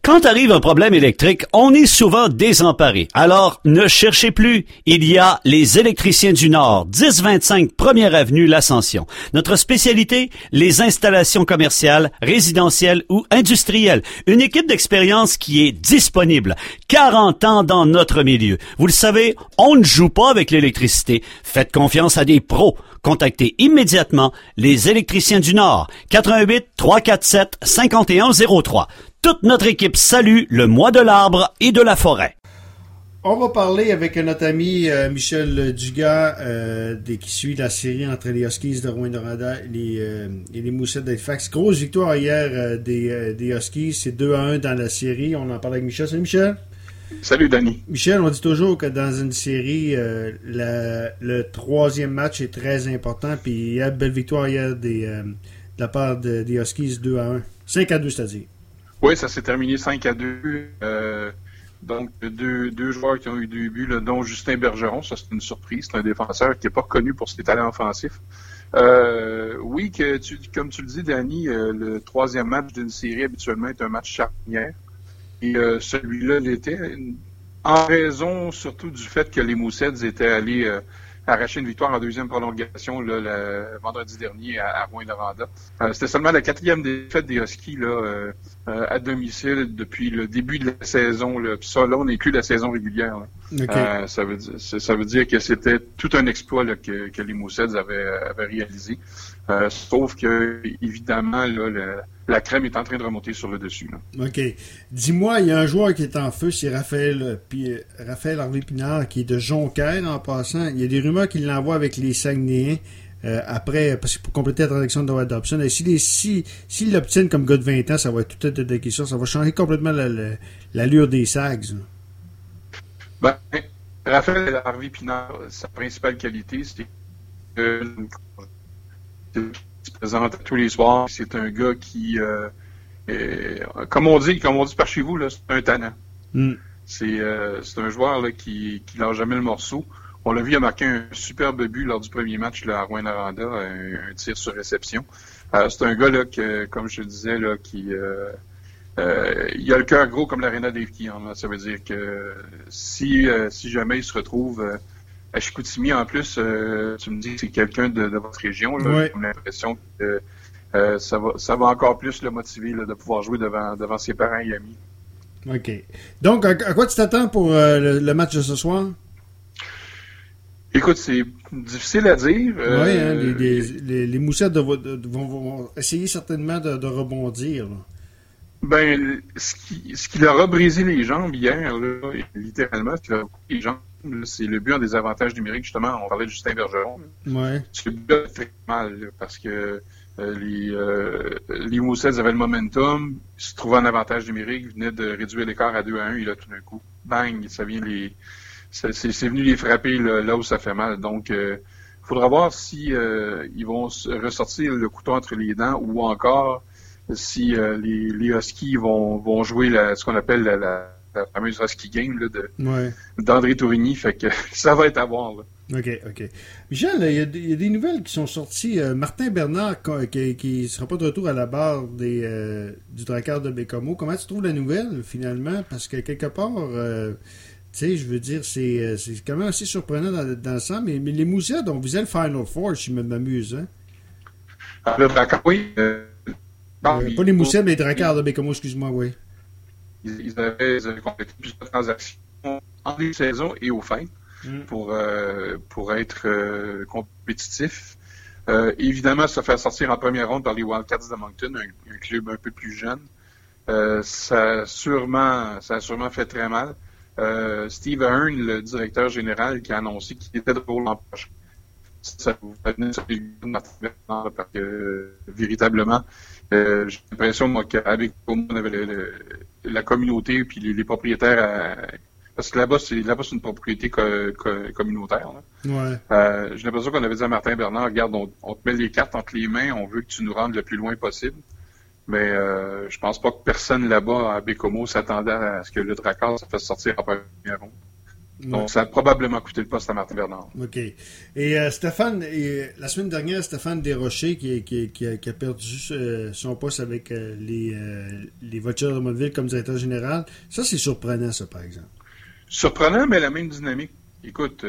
Quand arrive un problème électrique, on est souvent désemparé. Alors, ne cherchez plus. Il y a les Électriciens du Nord, 1025 Première Avenue, l'Ascension. Notre spécialité, les installations commerciales, résidentielles ou industrielles. Une équipe d'expérience qui est disponible. 40 ans dans notre milieu. Vous le savez, on ne joue pas avec l'électricité. Faites confiance à des pros. Contactez immédiatement les Électriciens du Nord, 88 347 5103. Toute notre équipe salue le mois de l'arbre et de la forêt. On va parler avec notre ami Michel Dugas qui suit la série entre les Huskies de Rouyn-Noranda et les Moussets d'Halifax. Grosse victoire hier des Huskies, c'est 2-1 dans la série. On en parle avec Michel. Salut Michel. Salut Danny. Michel, on dit toujours que dans une série, le troisième match est très important. Puis il y a une belle victoire hier de la part des Huskies 2-1. 5-2, c'est-à-dire. Oui, ça s'est terminé 5-2. Donc, deux joueurs qui ont eu 2 buts, là, dont Justin Bergeron. Ça, c'est une surprise. C'est un défenseur qui n'est pas connu pour ses talents offensifs. Oui, comme tu le dis, Danny, le troisième match d'une série, habituellement, est un match charnière. Et celui-là l'était, en raison surtout du fait que les Moussets étaient allés arracher une victoire en deuxième prolongation là, le vendredi dernier à Rouyn-Noranda. C'était seulement la 4e défaite des Huskies là, à domicile depuis le début de la saison. Là. Puis ça, là, on n'inclut la saison régulière. Okay. Ça veut dire que c'était tout un exploit là, que les Moussets avaient réalisé. Sauf que, évidemment, là, la crème est en train de remonter sur le dessus. Là. OK. Dis-moi, il y a un joueur qui est en feu, c'est Raphaël Harvey-Pinard, qui est de Jonquière en passant. Il y a des rumeurs qu'il l'envoie avec les Saguenayens après, parce que pour compléter la transaction de Noah Dobson. Et s'ils l'obtiennent comme gars de 20 ans, ça va être tout à fait question. Ça va changer complètement l'allure des Sags. Ben, Raphaël Harvey-Pinard, sa principale qualité, c'est se présente tous les soirs. C'est un gars qui, comme on dit par chez vous, là, c'est un talent. C'est un joueur là, qui lâche jamais le morceau. On l'a vu, il a marqué un superbe but lors du premier match là, à Rouyn-Noranda, un tir sur réception. C'est un gars là, que, comme je te disais, là, qui il a le cœur gros comme l'Arena Dave Keon. Ça veut dire que si jamais il se retrouve à Chicoutimi, en plus, tu me dis que c'est quelqu'un de votre région. Là, ouais. J'ai l'impression que ça va encore plus le motiver là, de pouvoir jouer devant ses parents et amis. OK. Donc, à quoi tu t'attends pour le match de ce soir? Écoute, c'est difficile à dire. Oui, hein, les Moussettes vont essayer certainement de rebondir. Là. Ben, ce qui leur a brisé les jambes hier, là, littéralement, ce qui leur a brisé les jambes, c'est le but en désavantage numérique, justement. On parlait de Justin Bergeron. Ouais. Ce but a fait mal, là, parce que les Moussets avaient le momentum, se trouvaient en avantage numérique, venaient de réduire l'écart à 2-1, et là, tout d'un coup, bang, ça vient c'est venu les frapper là où ça fait mal. Donc, faudra voir si ils vont ressortir le couteau entre les dents ou encore si les Huskies vont jouer ce qu'on appelle la fameuse Husky Game là, d'André Tourigny. Fait que ça va être à voir. Là. OK. Michel, il y a des nouvelles qui sont sorties. Martin Bernard qui ne sera pas de retour à la barre du Drakkar de Baie-Comeau. Comment tu trouves la nouvelle, finalement? Parce que quelque part... tu sais, je veux dire, c'est quand même assez surprenant dans le sens, mais les Moussets ont visé le Final Four, si je m'amuse. Hein? Le Drakkar, oui. Pas les Moussets, mais les Drakkar de Baie-Comeau, excuse-moi, oui. Ils avaient complété plusieurs transactions en début de saison et au fin pour être compétitifs. Évidemment, se faire sortir en première ronde par les Wildcats de Moncton, un club un peu plus jeune. Ça a sûrement fait très mal. Steve Ahern, le directeur général, qui a annoncé qu'il était de retour l'an prochain. Ça vous venait sur les parce que véritablement, j'ai l'impression moi qu'avec on avait la communauté puis les propriétaires parce que là-bas c'est une propriété communautaire. Là. Ouais. J'ai l'impression qu'on avait dit à Martin Bernard, regarde, on te met les cartes entre les mains, on veut que tu nous rendes le plus loin possible. Mais je pense pas que personne là-bas à Baie-Comeau s'attendait à ce que le Drakkar se fasse sortir en première ronde. Donc, ça a probablement coûté le poste à Martin Bernard. OK. Et Stéphane, la semaine dernière, Stéphane Desrochers qui a perdu son poste avec les Voltigeurs de Drummondville comme directeur général. Ça, c'est surprenant, ça, par exemple. Surprenant, mais la même dynamique. Écoute,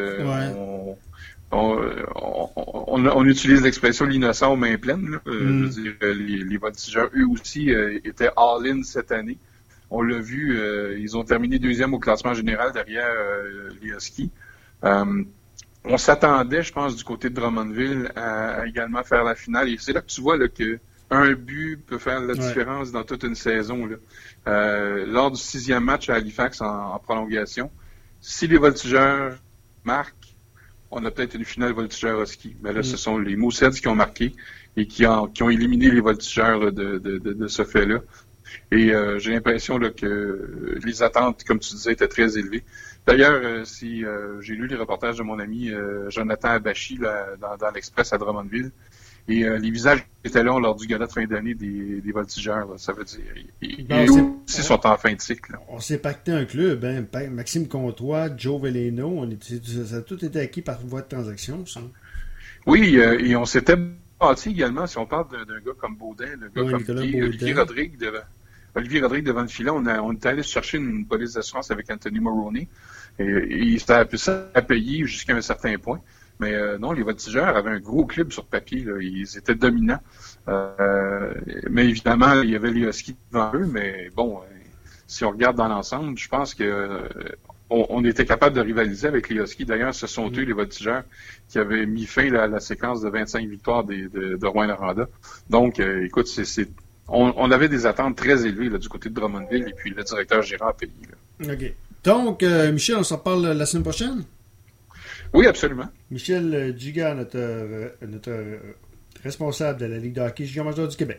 on utilise l'expression l'innocent aux mains pleines. Là. Je veux dire, les Voltigeurs, eux aussi, étaient all-in cette année. On l'a vu, ils ont terminé deuxième au classement général derrière les Huskies. On s'attendait, je pense, du côté de Drummondville à également faire la finale. Et c'est là que tu vois là, qu'un but peut faire la différence dans toute une saison. Là. Lors du 6e match à Halifax en prolongation, si les Voltigeurs marquent, on a peut-être une finale Voltigeurs-Husky. Mais là, ce sont les Mooseheads qui ont marqué et qui ont éliminé les Voltigeurs là, de ce fait-là. Et j'ai l'impression là, que les attentes, comme tu disais, étaient très élevées. D'ailleurs, j'ai lu les reportages de mon ami Jonathan Abachi là, dans l'Express à Drummondville, et les visages étaient là lors du gala de fin d'année des Voltigeurs. Là, ça veut dire ils aussi sont en fin de cycle. Là. On s'est pacté un club, hein, Maxime Comtois, Joe Veleno, ça a tout été acquis par voie de transaction, ça. Oui, et on s'était bâti également, si on parle d'un gars comme Baudin, le gars comme Olivier Rodrigue devant le filet, on est allé chercher une police d'assurance avec Anthony Moroney, et ça a payé jusqu'à un certain point. Mais non, les Voltigeurs avaient un gros club sur papier, là. Ils étaient dominants. Mais évidemment, il y avait les Huskies devant eux, mais bon, si on regarde dans l'ensemble, je pense que on était capable de rivaliser avec les Huskies. D'ailleurs, ce sont eux, les Voltigeurs, qui avaient mis fin à la séquence de 25 victoires de Rouyn-Noranda. Donc, écoute, on avait des attentes très élevées là, du côté de Drummondville, et puis le directeur gérant a payé. Là. OK. Donc, Michel, on s'en reparle la semaine prochaine? Oui, absolument. Michel Dugas, notre responsable de la Ligue de hockey junior majeur du Québec.